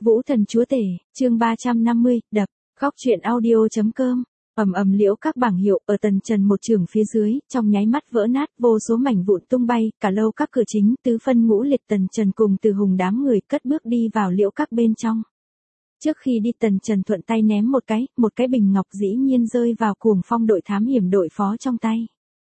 Vũ thần chúa tể, chương 350, đập, góc truyện audio.com. Liễu các bảng hiệu ở tần trần một trường phía dưới, trong nháy mắt vỡ nát, vô số mảnh vụn tung bay, cả lâu các cửa chính, tứ phân ngũ liệt tần trần cùng Từ Hùng đám người cất bước đi vào liễu các bên trong. Trước khi đi tần trần thuận tay ném một cái bình ngọc dĩ nhiên rơi vào Cuồng Phong đội thám hiểm đội phó trong tay.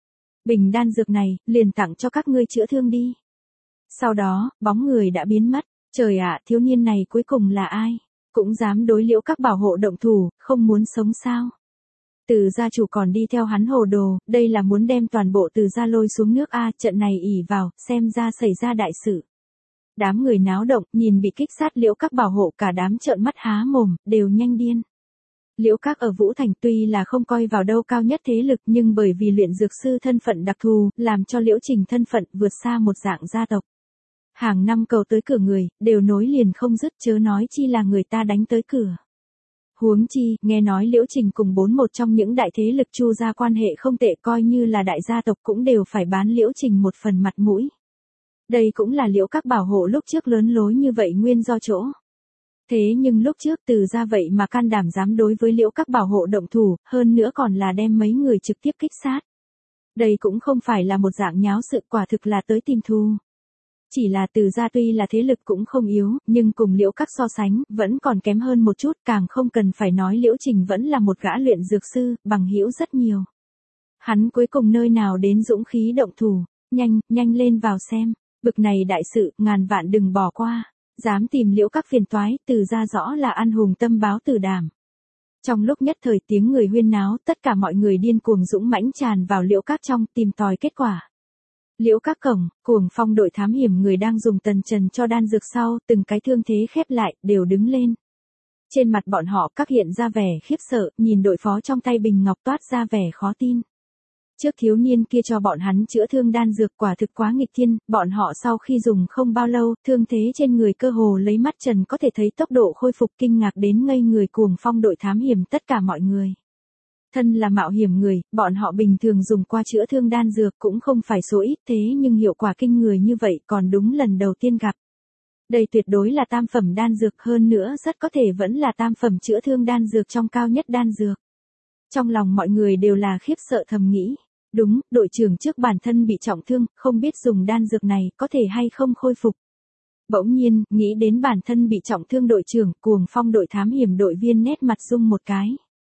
Bình đan dược này, liền tặng cho các ngươi chữa thương đi. Sau đó, bóng người đã biến mất. Trời ạ, thiếu niên này cuối cùng là ai? Cũng dám đối liễu các bảo hộ động thủ, không muốn sống sao? Từ gia chủ còn đi theo hắn hồ đồ, đây là muốn đem toàn bộ Từ gia lôi xuống nước a, trận này ỉ vào, xem ra xảy ra đại sự. Đám người náo động, nhìn bị kích sát liễu các bảo hộ cả đám trợn mắt há mồm, đều nhanh điên. Liễu các ở Vũ Thành tuy là không coi vào đâu cao nhất thế lực nhưng bởi vì luyện dược sư thân phận đặc thù, làm cho Liễu Trình thân phận vượt xa một dạng gia tộc. Hàng năm cầu tới cửa người, đều nối liền không dứt, chớ nói chi là người ta đánh tới cửa. Huống chi, nghe nói Liễu Trình cùng một trong những đại thế lực Chu gia quan hệ không tệ, coi như là đại gia tộc cũng đều phải bán Liễu Trình một phần mặt mũi. Đây cũng là liễu các bảo hộ lúc trước lớn lối như vậy nguyên do chỗ. Thế nhưng lúc trước Từ gia vậy mà can đảm dám đối với liễu các bảo hộ động thủ, hơn nữa còn là đem mấy người trực tiếp kích sát. Đây cũng không phải là một dạng nháo sự, quả thực là tới tìm thù. Chỉ là Từ gia tuy là thế lực cũng không yếu, nhưng cùng liễu các so sánh, vẫn còn kém hơn một chút, càng không cần phải nói Liễu Trình vẫn là một gã luyện dược sư, bằng hữu rất nhiều. Hắn cuối cùng nơi nào đến dũng khí động thủ, nhanh lên vào xem, bực này đại sự, ngàn vạn đừng bỏ qua, dám tìm liễu các phiền toái, Từ gia rõ là ăn hùng tâm báo tử đảm. Trong lúc nhất thời tiếng người huyên náo, tất cả mọi người điên cuồng dũng mãnh tràn vào liễu các trong tìm tòi kết quả. Liễu các cổng, Cuồng Phong đội thám hiểm người đang dùng tần trần cho đan dược sau, từng cái thương thế khép lại, đều đứng lên. Trên mặt bọn họ các hiện ra vẻ khiếp sợ, nhìn đội phó trong tay bình ngọc toát ra vẻ khó tin. Trước thiếu niên kia cho bọn hắn chữa thương đan dược quả thực quá nghịch thiên, bọn họ sau khi dùng không bao lâu, thương thế trên người cơ hồ lấy mắt trần có thể thấy tốc độ khôi phục, kinh ngạc đến ngây người Cuồng Phong đội thám hiểm tất cả mọi người. Thân là mạo hiểm người, bọn họ bình thường dùng qua chữa thương đan dược cũng không phải số ít, thế nhưng hiệu quả kinh người như vậy còn đúng lần đầu tiên gặp. Đây tuyệt đối là tam phẩm đan dược, hơn nữa rất có thể vẫn là tam phẩm chữa thương đan dược trong cao nhất đan dược. Trong lòng mọi người đều là khiếp sợ thầm nghĩ. Đúng, đội trưởng trước bản thân bị trọng thương, không biết dùng đan dược này có thể hay không khôi phục. Bỗng nhiên, nghĩ đến bản thân bị trọng thương đội trưởng, Cuồng Phong đội thám hiểm đội viên nét mặt rung một cái.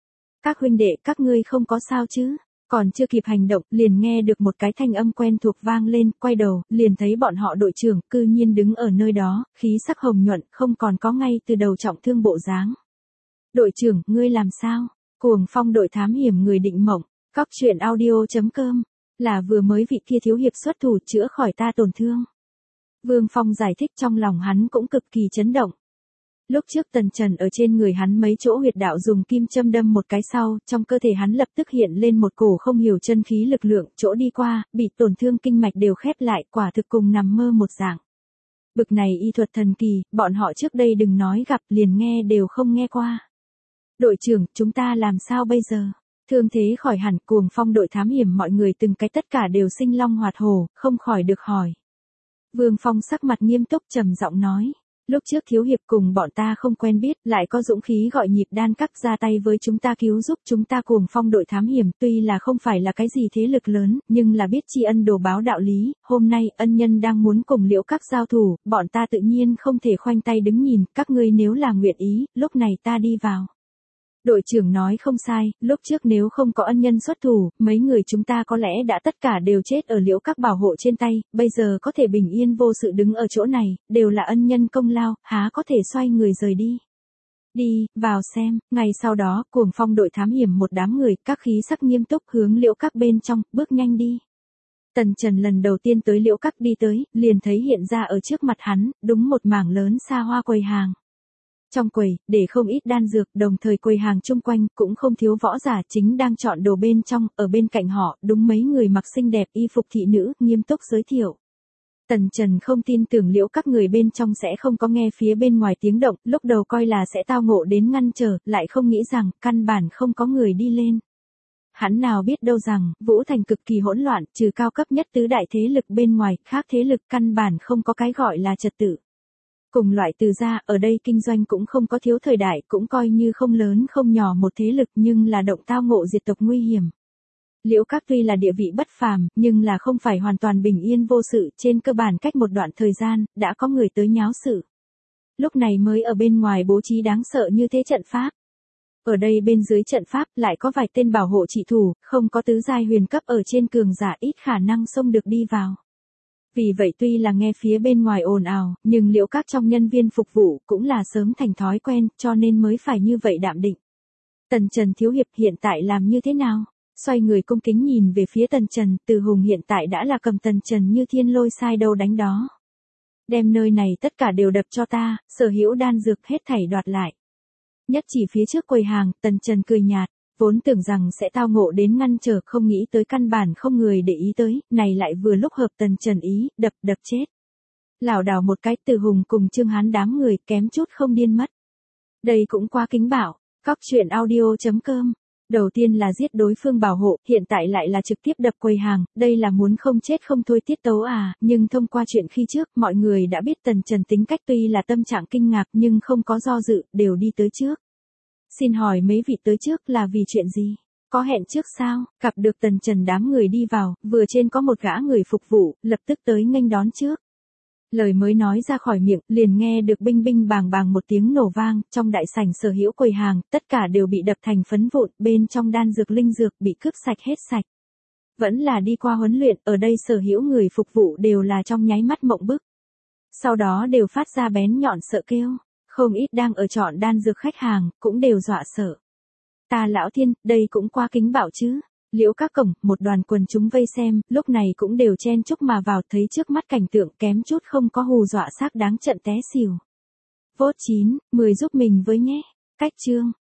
Các huynh đệ, các ngươi không có sao chứ? Còn chưa kịp hành động, liền nghe được một cái thanh âm quen thuộc vang lên, quay đầu, liền thấy bọn họ đội trưởng, cư nhiên đứng ở nơi đó, khí sắc hồng nhuận, không còn có ngay từ đầu trọng thương bộ dáng. Đội trưởng, ngươi làm sao? Cuồng Phong đội thám hiểm người định mộng. Góc truyện audio.com, là vừa mới vị kia thiếu hiệp xuất thủ chữa khỏi ta tổn thương. Vương Phong giải thích, trong lòng hắn cũng cực kỳ chấn động. Lúc trước tần trần ở trên người hắn mấy chỗ huyệt đạo dùng kim châm đâm một cái sau, trong cơ thể hắn lập tức hiện lên một cổ không hiểu chân khí lực lượng, chỗ đi qua, bị tổn thương kinh mạch đều khép lại, quả thực cùng nằm mơ một dạng. Bực này y thuật thần kỳ, bọn họ trước đây đừng nói gặp, liền nghe đều không nghe qua. Đội trưởng, chúng ta làm sao bây giờ? Thương thế khỏi hẳn, Cuồng Phong đội thám hiểm mọi người từng cái tất cả đều sinh long hoạt hổ, không khỏi được hỏi. Vương Phong sắc mặt nghiêm túc trầm giọng nói. Lúc trước thiếu hiệp cùng bọn ta không quen biết, lại có dũng khí gọi nhịp đan các ra tay với chúng ta cứu giúp chúng ta. Cuồng Phong đội thám hiểm tuy là không phải là cái gì thế lực lớn, nhưng là biết tri ân đồ báo đạo lý, hôm nay ân nhân đang muốn cùng liễu các giao thủ, bọn ta tự nhiên không thể khoanh tay đứng nhìn, các ngươi nếu là nguyện ý, lúc này ta đi vào. Đội trưởng nói không sai, lúc trước nếu không có ân nhân xuất thủ, mấy người chúng ta có lẽ đã tất cả đều chết ở liễu các bảo hộ trên tay, bây giờ có thể bình yên vô sự đứng ở chỗ này, đều là ân nhân công lao, há có thể xoay người rời đi. Đi, vào xem, ngày sau đó, Cuồng Phong đội thám hiểm một đám người, các khí sắc nghiêm túc hướng liễu các bên trong, bước nhanh đi. Tần Trần lần đầu tiên tới liễu các đi tới, liền thấy hiện ra ở trước mặt hắn, đúng một mảng lớn xa hoa quầy hàng. Trong quầy, để không ít đan dược, đồng thời quầy hàng chung quanh, cũng không thiếu võ giả chính đang chọn đồ bên trong, ở bên cạnh họ, đúng mấy người mặc xinh đẹp y phục thị nữ, nghiêm túc giới thiệu. Tần Trần không tin tưởng liễu các người bên trong sẽ không có nghe phía bên ngoài tiếng động, lúc đầu coi là sẽ tao ngộ đến ngăn trở, lại không nghĩ rằng, căn bản không có người đi lên. Hắn nào biết đâu rằng, Vũ Thành cực kỳ hỗn loạn, trừ cao cấp nhất tứ đại thế lực bên ngoài, khác thế lực căn bản không có cái gọi là trật tự. Cùng loại từ gia, ở đây kinh doanh cũng không có thiếu thời đại, cũng coi như không lớn không nhỏ một thế lực nhưng là động tao ngộ diệt tộc nguy hiểm. Liễu Các tuy là địa vị bất phàm, nhưng là không phải hoàn toàn bình yên vô sự, trên cơ bản cách một đoạn thời gian, đã có người tới nháo sự. Lúc này mới ở bên ngoài bố trí đáng sợ như thế trận pháp. Ở đây bên dưới trận pháp lại có vài tên bảo hộ trị thủ, không có tứ giai huyền cấp ở trên cường giả ít khả năng xông được đi vào. Vì vậy tuy là nghe phía bên ngoài ồn ào, nhưng Liễu Các trong nhân viên phục vụ cũng là sớm thành thói quen, cho nên mới phải như vậy đạm định. Tần Trần thiếu hiệp hiện tại làm như thế nào? Xoay người cung kính nhìn về phía Tần Trần, Từ Hùng hiện tại đã là cầm Tần Trần như thiên lôi sai đâu đánh đó. Đem nơi này tất cả đều đập cho ta, sở hữu đan dược hết thảy đoạt lại. Nhất chỉ phía trước quầy hàng, Tần Trần cười nhạt, vốn tưởng rằng sẽ tao ngộ đến ngăn trở, không nghĩ tới căn bản không người để ý tới, này lại vừa lúc hợp Tần Trần ý, đập chết. Lảo đảo một cái, Từ Hùng cùng Trương Hán đám người kém chút không điên mất. Đây cũng quá kính bạo, coctruyện.audio.com. Đầu tiên là giết đối phương bảo hộ, hiện tại lại là trực tiếp đập quầy hàng, đây là muốn không chết không thôi tiết tấu à, nhưng thông qua chuyện khi trước, mọi người đã biết Tần Trần tính cách tuy là tâm trạng kinh ngạc nhưng không có do dự, đều đi tới trước. Xin hỏi mấy vị tới trước là vì chuyện gì? Có hẹn trước sao? Gặp được Tần Trần đám người đi vào, vừa trên có một gã người phục vụ, lập tức tới nghênh đón trước. Lời mới nói ra khỏi miệng, liền nghe được binh binh bàng bàng một tiếng nổ vang, trong đại sảnh sở hữu quầy hàng, tất cả đều bị đập thành phấn vụn, bên trong đan dược linh dược bị cướp sạch hết sạch. Vẫn là đi qua huấn luyện, ở đây sở hữu người phục vụ đều là trong nháy mắt mộng bức. Sau đó đều phát ra bén nhọn sợ kêu, không ít đang ở chọn đan dược khách hàng, cũng đều dọa sợ. Ta lão thiên, đây cũng quá kính bạo chứ. Liễu Các cổng, một đoàn quần chúng vây xem, lúc này cũng đều chen chúc mà vào, thấy trước mắt cảnh tượng kém chút không có hù dọa xác đáng trận té xỉu. Vote 9, 10 giúp mình với nhé. Cách chương.